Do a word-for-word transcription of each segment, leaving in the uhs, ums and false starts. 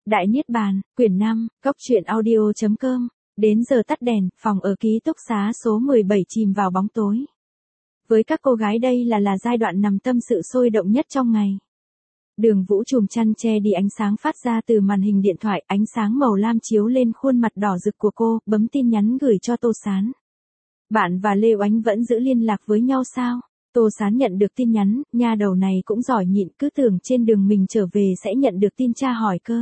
Đại Niết Bàn, quyển năm, góc truyện audio.com. Đến giờ tắt đèn, phòng ở ký túc xá số mười bảy chìm vào bóng tối. Với các cô gái đây là là giai đoạn nằm tâm sự sôi động nhất trong ngày. Đường Vũ chùm chăn che đi ánh sáng phát ra từ màn hình điện thoại, ánh sáng màu lam chiếu lên khuôn mặt đỏ rực của cô, bấm tin nhắn gửi cho Tô Sán. Bạn và Lê Oánh vẫn giữ liên lạc với nhau sao? Tô Sán nhận được tin nhắn, nha đầu này cũng giỏi nhịn, cứ tưởng trên đường mình trở về sẽ nhận được tin tra hỏi cơ.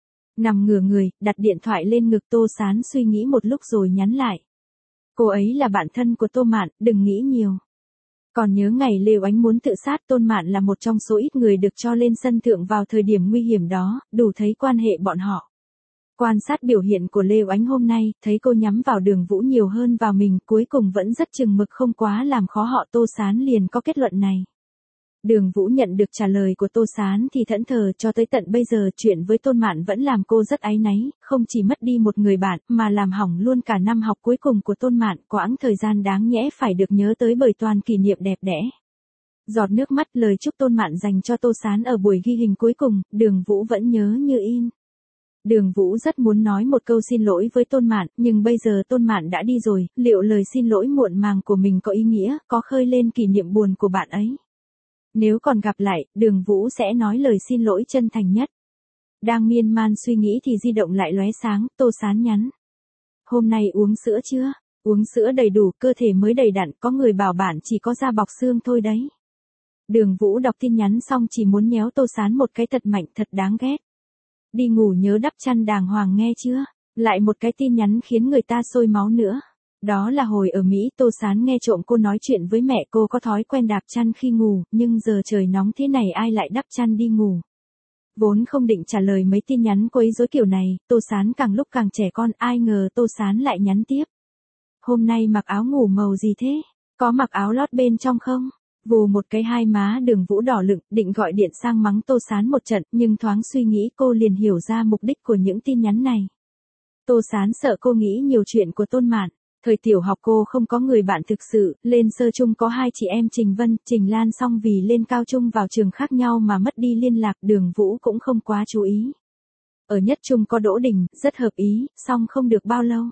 Nằm ngửa người, đặt điện thoại lên ngực Tô Sán suy nghĩ một lúc rồi nhắn lại. Cô ấy là bạn thân của Tô Mạn, đừng nghĩ nhiều. Còn nhớ ngày Lê Oánh muốn tự sát, Tôn Mạn là một trong số ít người được cho lên sân thượng vào thời điểm nguy hiểm đó, đủ thấy quan hệ bọn họ. Quan sát biểu hiện của Lê Oánh hôm nay, thấy cô nhắm vào Đường Vũ nhiều hơn vào mình, cuối cùng vẫn rất chừng mực không quá làm khó họ. Tô Sán liền có kết luận này. Đường Vũ nhận được trả lời của Tô Sán thì thẫn thờ, cho tới tận bây giờ chuyện với Tôn Mạn vẫn làm cô rất áy náy, không chỉ mất đi một người bạn mà làm hỏng luôn cả năm học cuối cùng của Tôn Mạn, quãng thời gian đáng nhẽ phải được nhớ tới bởi toàn kỷ niệm đẹp đẽ. Giọt nước mắt lời chúc Tôn Mạn dành cho Tô Sán ở buổi ghi hình cuối cùng, Đường Vũ vẫn nhớ như in. Đường Vũ rất muốn nói một câu xin lỗi với Tôn Mạn, nhưng bây giờ Tôn Mạn đã đi rồi, liệu lời xin lỗi muộn màng của mình có ý nghĩa, có khơi lên kỷ niệm buồn của bạn ấy? Nếu còn gặp lại, Đường Vũ sẽ nói lời xin lỗi chân thành nhất. Đang miên man suy nghĩ thì di động lại lóe sáng, Tô Sán nhắn. Hôm nay uống sữa chưa? Uống sữa đầy đủ, cơ thể mới đầy đặn, có người bảo bạn chỉ có da bọc xương thôi đấy. Đường Vũ đọc tin nhắn xong chỉ muốn nhéo Tô Sán một cái thật mạnh, thật đáng ghét. Đi ngủ nhớ đắp chăn đàng hoàng nghe chưa? Lại một cái tin nhắn khiến người ta sôi máu nữa. Đó là hồi ở Mỹ, Tô Sán nghe trộm cô nói chuyện với mẹ cô có thói quen đạp chăn khi ngủ, nhưng giờ trời nóng thế này ai lại đắp chăn đi ngủ. Vốn không định trả lời mấy tin nhắn quấy rối kiểu này, Tô Sán càng lúc càng trẻ con, ai ngờ Tô Sán lại nhắn tiếp. Hôm nay mặc áo ngủ màu gì thế? Có mặc áo lót bên trong không? Vù một cái hai má Đường Vũ đỏ lựng, định gọi điện sang mắng Tô Sán một trận, nhưng thoáng suy nghĩ cô liền hiểu ra mục đích của những tin nhắn này. Tô Sán sợ cô nghĩ nhiều chuyện của Tôn Mạn. Thời tiểu học cô không có người bạn thực sự, lên sơ trung có hai chị em Trình Vân, Trình Lan, song vì lên cao trung vào trường khác nhau mà mất đi liên lạc, Đường Vũ cũng không quá chú ý. Ở nhất trung có Đỗ Đình, rất hợp ý, song không được bao lâu.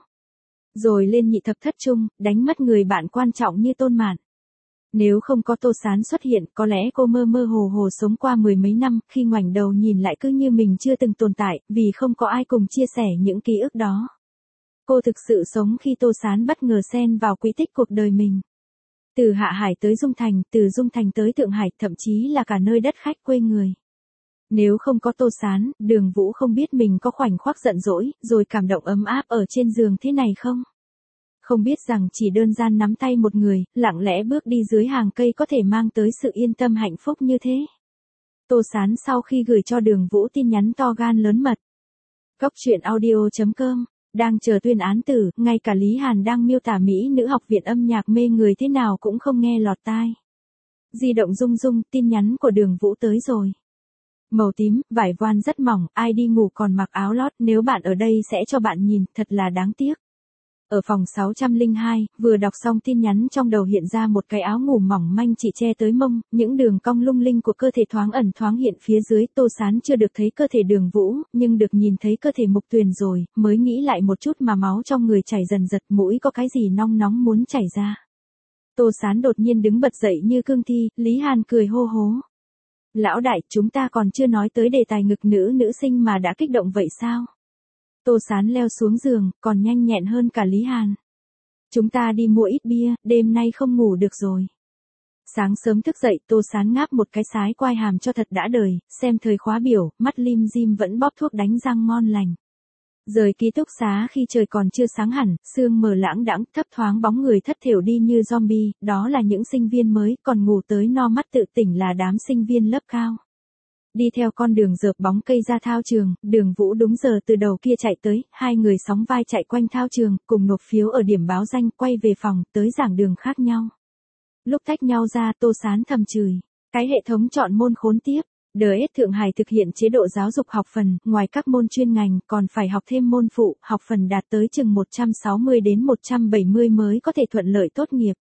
Rồi lên nhị thập thất trung, đánh mất người bạn quan trọng như Tôn Mạn. Nếu không có Tô Sán xuất hiện, có lẽ cô mơ mơ hồ hồ sống qua mười mấy năm, khi ngoảnh đầu nhìn lại cứ như mình chưa từng tồn tại, vì không có ai cùng chia sẻ những ký ức đó. Cô thực sự sống khi Tô Sán bất ngờ xen vào quỹ tích cuộc đời mình. Từ Hạ Hải tới Dung Thành, từ Dung Thành tới Thượng Hải, thậm chí là cả nơi đất khách quê người. Nếu không có Tô Sán, Đường Vũ không biết mình có khoảnh khắc giận dỗi, rồi cảm động ấm áp ở trên giường thế này không? Không biết rằng chỉ đơn giản nắm tay một người, lặng lẽ bước đi dưới hàng cây có thể mang tới sự yên tâm hạnh phúc như thế. Tô Sán sau khi gửi cho Đường Vũ tin nhắn to gan lớn mật. Góc truyện audio.com. Đang chờ tuyên án tử, ngay cả Lý Hàn đang miêu tả Mỹ nữ học viện âm nhạc mê người thế nào cũng không nghe lọt tai. Di động rung rung, tin nhắn của Đường Vũ tới rồi. Màu tím, vải voan rất mỏng, ai đi ngủ còn mặc áo lót, nếu bạn ở đây sẽ cho bạn nhìn, thật là đáng tiếc. Ở phòng sáu không hai, vừa đọc xong tin nhắn trong đầu hiện ra một cái áo ngủ mỏng manh chỉ che tới mông, những đường cong lung linh của cơ thể thoáng ẩn thoáng hiện phía dưới. Tô Sán chưa được thấy cơ thể Đường Vũ, nhưng được nhìn thấy cơ thể Mục Tuyền rồi, mới nghĩ lại một chút mà máu trong người chảy dần giật, mũi có cái gì nong nóng muốn chảy ra. Tô Sán đột nhiên đứng bật dậy như cương thi, Lý Hàn cười hô hố. Lão đại, chúng ta còn chưa nói tới đề tài ngực nữ nữ sinh mà đã kích động vậy sao? Tô Sán leo xuống giường, còn nhanh nhẹn hơn cả Lý Hàn. Chúng ta đi mua ít bia, đêm nay không ngủ được rồi. Sáng sớm thức dậy, Tô Sán ngáp một cái sái quai hàm cho thật đã đời, xem thời khóa biểu, mắt lim dim vẫn bóp thuốc đánh răng ngon lành. Rời ký túc xá khi trời còn chưa sáng hẳn, sương mờ lãng đãng, thấp thoáng bóng người thất thểu đi như zombie, đó là những sinh viên mới, còn ngủ tới no mắt tự tỉnh là đám sinh viên lớp cao. Đi theo con đường rợp bóng cây ra thao trường, Đường Vũ đúng giờ từ đầu kia chạy tới, hai người sóng vai chạy quanh thao trường, cùng nộp phiếu ở điểm báo danh, quay về phòng, tới giảng đường khác nhau. Lúc tách nhau ra, Tô Sán thầm chửi, cái hệ thống chọn môn khốn tiếp. đê ét Thượng Hải thực hiện chế độ giáo dục học phần, ngoài các môn chuyên ngành, còn phải học thêm môn phụ, học phần đạt tới chừng một trăm sáu mươi đến một trăm bảy mươi mới có thể thuận lợi tốt nghiệp.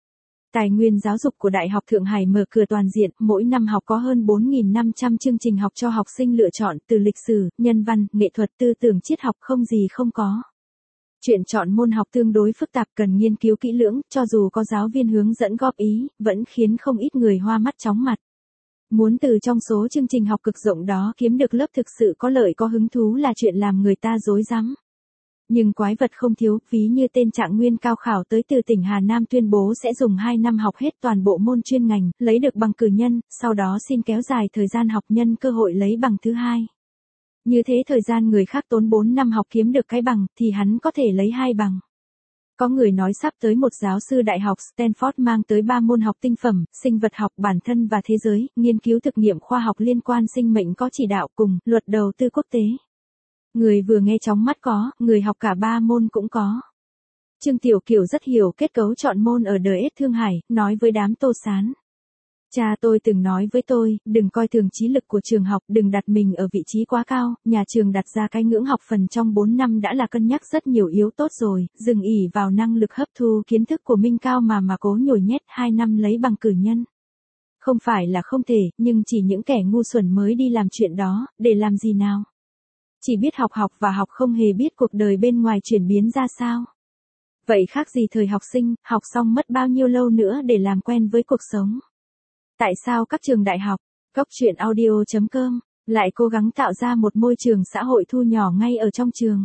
Tài nguyên giáo dục của Đại học Thượng Hải mở cửa toàn diện, mỗi năm học có hơn bốn nghìn năm trăm chương trình học cho học sinh lựa chọn, từ lịch sử, nhân văn, nghệ thuật, tư tưởng, triết học không gì không có. Chuyện chọn môn học tương đối phức tạp, cần nghiên cứu kỹ lưỡng, cho dù có giáo viên hướng dẫn góp ý, vẫn khiến không ít người hoa mắt chóng mặt. Muốn từ trong số chương trình học cực rộng đó kiếm được lớp thực sự có lợi có hứng thú là chuyện làm người ta rối rắm. Nhưng quái vật không thiếu, ví như tên Trạng Nguyên cao khảo tới từ tỉnh Hà Nam tuyên bố sẽ dùng hai năm học hết toàn bộ môn chuyên ngành, lấy được bằng cử nhân, sau đó xin kéo dài thời gian học nhân cơ hội lấy bằng thứ hai. Như thế thời gian người khác tốn bốn năm học kiếm được cái bằng, thì hắn có thể lấy hai bằng. Có người nói sắp tới một giáo sư đại học Stanford mang tới ba môn học tinh phẩm, sinh vật học, bản thân và thế giới, nghiên cứu thực nghiệm khoa học liên quan sinh mệnh có chỉ đạo cùng, luật đầu tư quốc tế. Người vừa nghe chóng mắt có, người học cả ba môn cũng có. Trương Tiểu Kiều rất hiểu kết cấu chọn môn ở đờ ét Thương Hải, nói với đám Tô Sán. Cha tôi từng nói với tôi, đừng coi thường trí lực của trường học, đừng đặt mình ở vị trí quá cao, nhà trường đặt ra cái ngưỡng học phần trong bốn năm đã là cân nhắc rất nhiều yếu tốt rồi, dừng ỉ vào năng lực hấp thu kiến thức của Minh Cao mà mà cố nhồi nhét hai năm lấy bằng cử nhân. Không phải là không thể, nhưng chỉ những kẻ ngu xuẩn mới đi làm chuyện đó, để làm gì nào? Chỉ biết học học và học không hề biết cuộc đời bên ngoài chuyển biến ra sao. Vậy khác gì thời học sinh, học xong mất bao nhiêu lâu nữa để làm quen với cuộc sống? Tại sao các trường đại học, Cốc Truyện Audio chấm com, lại cố gắng tạo ra một môi trường xã hội thu nhỏ ngay ở trong trường?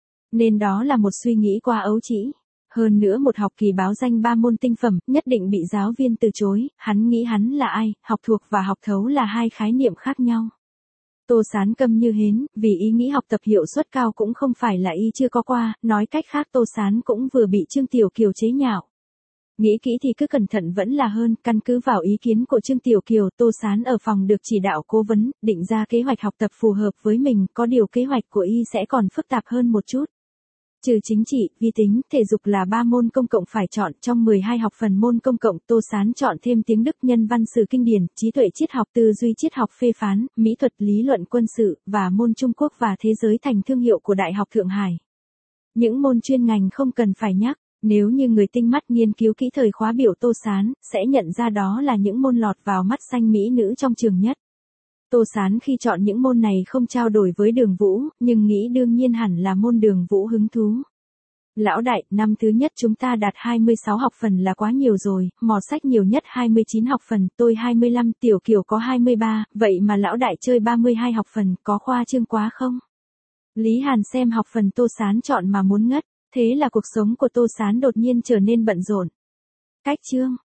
Nên đó là một suy nghĩ quá ấu trĩ. Hơn nữa một học kỳ báo danh ba môn tinh phẩm, nhất định bị giáo viên từ chối, hắn nghĩ hắn là ai, học thuộc và học thấu là hai khái niệm khác nhau. Tô Sán câm như hến, vì ý nghĩ học tập hiệu suất cao cũng không phải là y chưa có qua, nói cách khác Tô Sán cũng vừa bị Trương Tiểu Kiều chế nhạo. Nghĩ kỹ thì cứ cẩn thận vẫn là hơn, căn cứ vào ý kiến của Trương Tiểu Kiều, Tô Sán ở phòng được chỉ đạo cố vấn, định ra kế hoạch học tập phù hợp với mình, có điều kế hoạch của y sẽ còn phức tạp hơn một chút. Trừ chính trị, vi tính, thể dục là ba môn công cộng phải chọn, trong mười hai học phần môn công cộng, Tô Sán chọn thêm tiếng Đức, nhân văn sử kinh điển, trí tuệ triết học, tư duy triết học phê phán, mỹ thuật, lý luận quân sự, và môn Trung Quốc và thế giới thành thương hiệu của Đại học Thượng Hải. Những môn chuyên ngành không cần phải nhắc, nếu như người tinh mắt nghiên cứu kỹ thời khóa biểu Tô Sán, sẽ nhận ra đó là những môn lọt vào mắt xanh mỹ nữ trong trường nhất. Tô Sán khi chọn những môn này không trao đổi với Đường Vũ, nhưng nghĩ đương nhiên hẳn là môn Đường Vũ hứng thú. Lão đại, năm thứ nhất chúng ta đạt hai mươi sáu học phần là quá nhiều rồi, mò sách nhiều nhất hai mươi chín học phần, tôi hai mươi lăm, Tiểu Kiều có hai mươi ba, vậy mà lão đại chơi ba mươi hai học phần, có khoa trương quá không? Lý Hàn xem học phần Tô Sán chọn mà muốn ngất, thế là cuộc sống của Tô Sán đột nhiên trở nên bận rộn. Cách chương